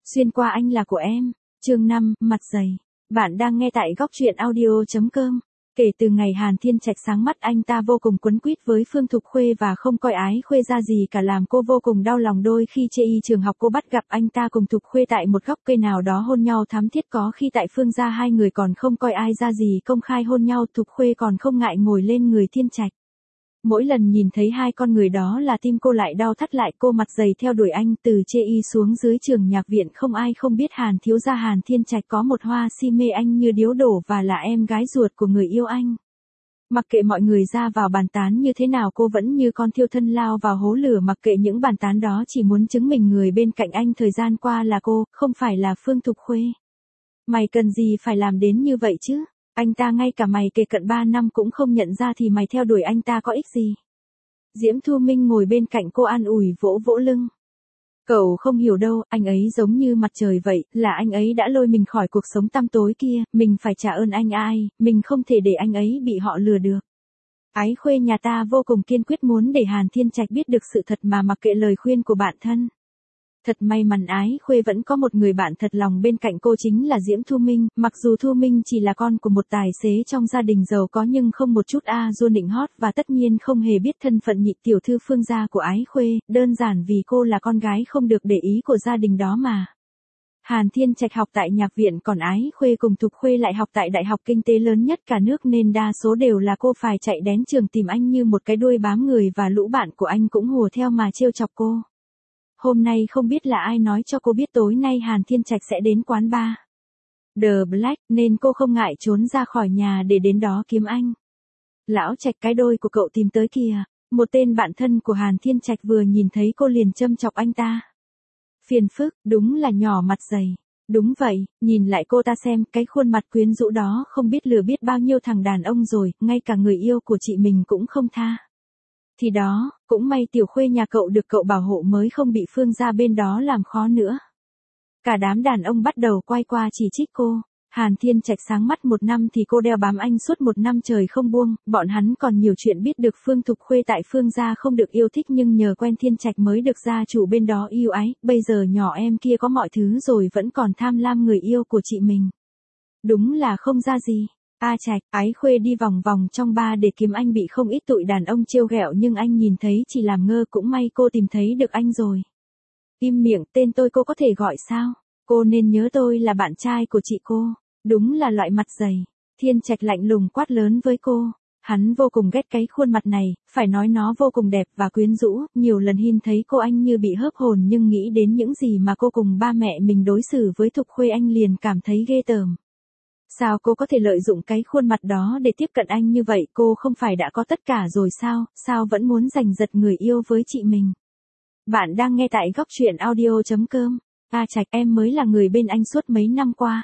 Xuyên qua anh là của em. Chương 5, mặt dày. Bạn đang nghe tại góc truyện audio.com. Kể từ ngày Hàn Thiên Trạch sáng mắt, anh ta vô cùng quấn quýt với Phương Thục Khuê và không coi Ái Khuê ra gì cả, làm cô vô cùng đau lòng. Đôi khi chê y trường học cô bắt gặp anh ta cùng Thục Khuê tại một góc cây nào đó hôn nhau thắm thiết, có khi tại Phương gia hai người còn không coi ai ra gì, công khai hôn nhau, Thục Khuê còn không ngại ngồi lên người Thiên Trạch. Mỗi lần nhìn thấy hai con người đó là tim cô lại đau thắt lại. Cô mặt dày theo đuổi anh từ chê y xuống dưới trường nhạc viện. Không ai không biết Hàn thiếu gia Hàn Thiên Trạch có một hoa si mê anh như điếu đổ và là em gái ruột của người yêu anh. Mặc kệ mọi người ra vào bàn tán như thế nào, cô vẫn như con thiêu thân lao vào hố lửa. Mặc kệ những bàn tán đó chỉ muốn chứng minh người bên cạnh anh thời gian qua là cô, không phải là Phương Thục Khuê. Mày cần gì phải làm đến như vậy chứ? Anh ta ngay cả mày kề cận 3 năm cũng không nhận ra thì mày theo đuổi anh ta có ích gì? Diễm Thu Minh ngồi bên cạnh cô an ủi, vỗ vỗ lưng. Cậu không hiểu đâu, anh ấy giống như mặt trời vậy, là anh ấy đã lôi mình khỏi cuộc sống tăm tối kia, mình phải trả ơn anh ai, mình không thể để anh ấy bị họ lừa được. Ái Khuê nhà ta vô cùng kiên quyết muốn để Hàn Thiên Trạch biết được sự thật mà mặc kệ lời khuyên của bạn thân. Thật may mắn Ái Khuê vẫn có một người bạn thật lòng bên cạnh cô, chính là Diễm Thu Minh. Mặc dù Thu Minh chỉ là con của một tài xế trong gia đình giàu có nhưng không một chút du nịnh hót, và tất nhiên không hề biết thân phận nhị tiểu thư Phương gia của Ái Khuê, đơn giản vì cô là con gái không được để ý của gia đình đó mà. Hàn Thiên Trạch học tại nhạc viện, còn Ái Khuê cùng Thục Khuê lại học tại đại học kinh tế lớn nhất cả nước, nên đa số đều là cô phải chạy đến trường tìm anh như một cái đuôi bám người, và lũ bạn của anh cũng hùa theo mà trêu chọc cô. Hôm nay không biết là ai nói cho cô biết tối nay Hàn Thiên Trạch sẽ đến quán bar The Black, nên cô không ngại trốn ra khỏi nhà để đến đó kiếm anh. Lão Trạch, cái đôi của cậu tìm tới kìa. Một tên bạn thân của Hàn Thiên Trạch vừa nhìn thấy cô liền châm chọc anh ta. Phiền phức, đúng là nhỏ mặt dày. Đúng vậy, nhìn lại cô ta xem, cái khuôn mặt quyến rũ đó không biết lừa biết bao nhiêu thằng đàn ông rồi, ngay cả người yêu của chị mình cũng không tha. Thì đó, cũng may tiểu Khuê nhà cậu được cậu bảo hộ mới không bị Phương gia bên đó làm khó nữa. Cả đám đàn ông bắt đầu quay qua chỉ trích cô. Hàn Thiên Trạch sáng mắt 1 năm thì cô đeo bám anh suốt 1 năm trời không buông, bọn hắn còn nhiều chuyện biết được. Phương Thục Khuê tại Phương gia không được yêu thích nhưng nhờ quen Thiên Trạch mới được gia chủ bên đó yêu ái, bây giờ nhỏ em kia có mọi thứ rồi vẫn còn tham lam người yêu của chị mình. Đúng là không ra gì. Trạch, Ái Khuê đi vòng vòng trong bar để kiếm anh, bị không ít tụi đàn ông trêu ghẹo nhưng anh nhìn thấy chỉ làm ngơ. Cũng may cô tìm thấy được anh rồi. Im miệng, tên tôi cô có thể gọi sao? Cô nên nhớ tôi là bạn trai của chị cô. Đúng là loại mặt dày. Thiên Trạch lạnh lùng quát lớn với cô. Hắn vô cùng ghét cái khuôn mặt này, phải nói nó vô cùng đẹp và quyến rũ. Nhiều lần nhìn thấy cô anh như bị hớp hồn, nhưng nghĩ đến những gì mà cô cùng ba mẹ mình đối xử với Thục Khuê anh liền cảm thấy ghê tởm. Sao cô có thể lợi dụng cái khuôn mặt đó để tiếp cận anh như vậy? Cô không phải đã có tất cả rồi sao? Sao vẫn muốn giành giật người yêu với chị mình? Bạn đang nghe tại góc truyện audio.com. Trạch, em mới là người bên anh suốt mấy năm qua.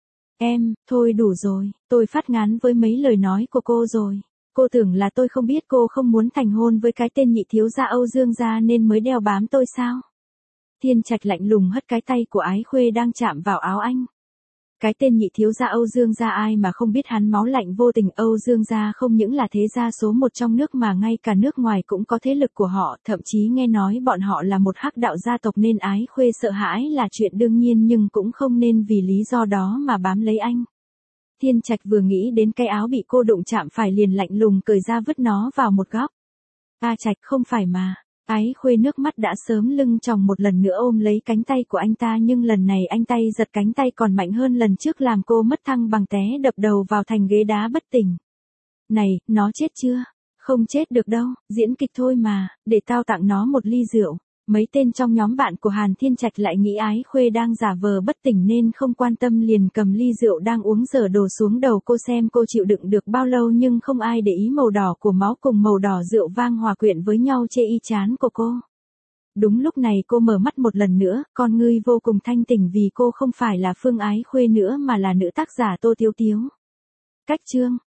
Thôi đủ rồi, tôi phát ngán với mấy lời nói của cô rồi. Cô tưởng là tôi không biết cô không muốn thành hôn với cái tên nhị thiếu gia Âu Dương gia nên mới đeo bám tôi sao? Thiên Trạch lạnh lùng hất cái tay của Ái Khuê đang chạm vào áo anh. Cái tên nhị thiếu gia Âu Dương gia ai mà không biết hắn máu lạnh vô tình. Âu Dương gia không những là thế gia số 1 trong nước mà ngay cả nước ngoài cũng có thế lực của họ, thậm chí nghe nói bọn họ là một hắc đạo gia tộc, nên Ái Khuê sợ hãi là chuyện đương nhiên, nhưng cũng không nên vì lý do đó mà bám lấy anh. Thiên Trạch vừa nghĩ đến cái áo bị cô đụng chạm phải liền lạnh lùng cởi ra vứt nó vào một góc. Trạch, không phải mà. Ái Khuê nước mắt đã sớm lưng tròng một lần nữa ôm lấy cánh tay của anh ta, nhưng lần này anh tay giật cánh tay còn mạnh hơn lần trước, làm cô mất thăng bằng té đập đầu vào thành ghế đá bất tỉnh. Này, nó chết chưa? Không chết được đâu, diễn kịch thôi mà, để tao tặng nó một ly rượu. Mấy tên trong nhóm bạn của Hàn Thiên Trạch lại nghĩ Ái Khuê đang giả vờ bất tỉnh nên không quan tâm, liền cầm ly rượu đang uống dở đổ xuống đầu cô xem cô chịu đựng được bao lâu, nhưng không ai để ý màu đỏ của máu cùng màu đỏ rượu vang hòa quyện với nhau chê y chán của cô. Đúng lúc này cô mở mắt một lần nữa, con ngươi vô cùng thanh tỉnh vì cô không phải là Phương Ái Khuê nữa mà là nữ tác giả Tô Tiếu Tiếu. Cách chương